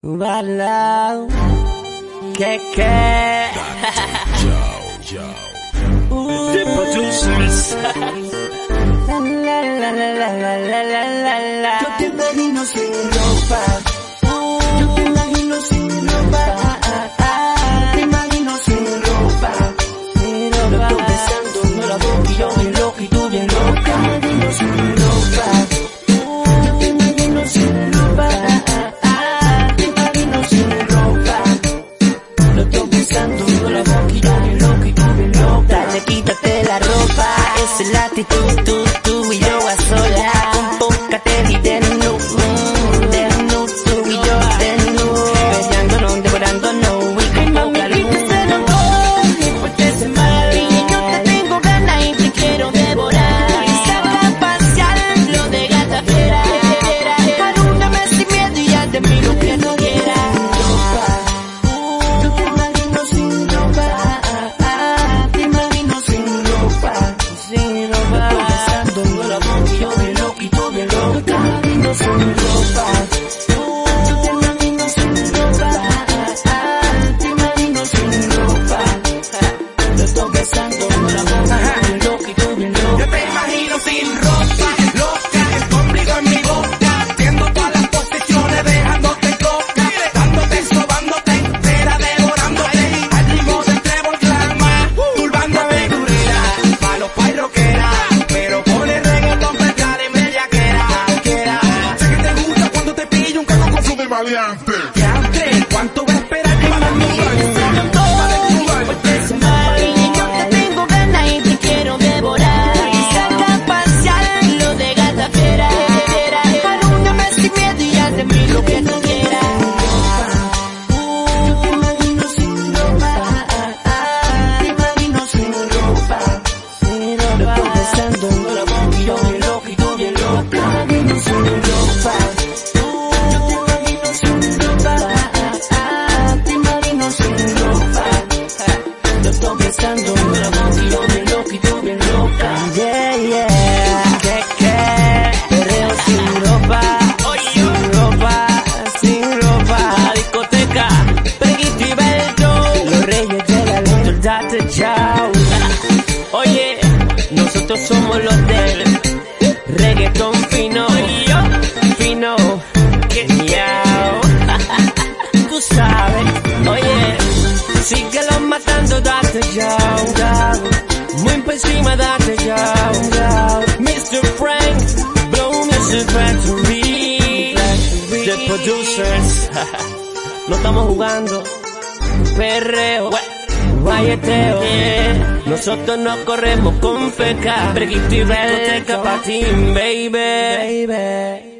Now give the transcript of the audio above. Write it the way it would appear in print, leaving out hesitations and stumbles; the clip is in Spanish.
Balao, que The producers. Yo te imagino sin ropa. Yo te imagino sin ropa. Te imagino sin ropa. Lo estoy besando, no la boca y yo bien loca y tú bien loca. Te imagino sin ropa. Yo te imagino sin ropa. Te imagino sin ropa. Lo estoy besando, no la boca y yo bien loca y tú bien loca. Dale, quítate la ropa. Esa es la actitud, tú y yo a solas. Enfócate y desnudo, tú y yo desnudo. Peleándonos, devorándonos. Ay, mamita, se lo doy, porque se mal. Y yo te tengo ganas y te quiero devorar. Y saca a pasear lo de gata fiera. Arúndame sin miedo y haz de mí lo que no quieras. Yo te imagino sin ropa. Te imagino sin ropa. Sin ropa. Estoy besando la boca y yo bien loco y tú bien loca. Te imagino sin ropa. Yo te imagino sin ropa. Te imagino sin ropa. Lo estoy besando la boca bien loco y tú bien loca. Yo te imagino sin ropa, loca, conmigo en mi boca, haciendo todas las posiciones, dejándote loca, dándote, sobándote entera, devorándote, al ritmo del trébol clama, turbándote durera, palo pa' y rockera, pero pone reggaetón para entrar en bellaquera. Sé que te gusta cuando te pillo un caco con flow de maleante. Diantre, ¿cuánto va a esperar que mami se lo doy? Porque se mal. Y yo te tengo ganas y te quiero devorar. Y saca a pasear lo de gata fiera. Arúndame sin miedo y haz de mí lo que tú quieras. Yo te imagino sin ropa. Te imagino sin ropa. Lo estoy besando la boca y yo bien loca y tú bien loca. Te imagino sin ropa. Yo te imagino sin ropa. Te imagino sin ropa. Lo estoy besando la boca y yo bien loca y tú bien loca. Yeah, yeah. Perreo sin ropa. Sin ropa. Sin ropa. La discoteca, Peguito y Beldo, Los reyes de la ley. Soldate Chao. Oye, nosotros somos los del reggaetón fino, fino, que miau. Tú sabes, oye, síguelo matando, date Chao. Muy por encima, date Chao. Mr. Frank, Blow Music Factory, The Producers. No estamos jugando, perreo, guayeteo. Nosotros no corremos con feca, Peguito y Beldo, pa' ti, baby.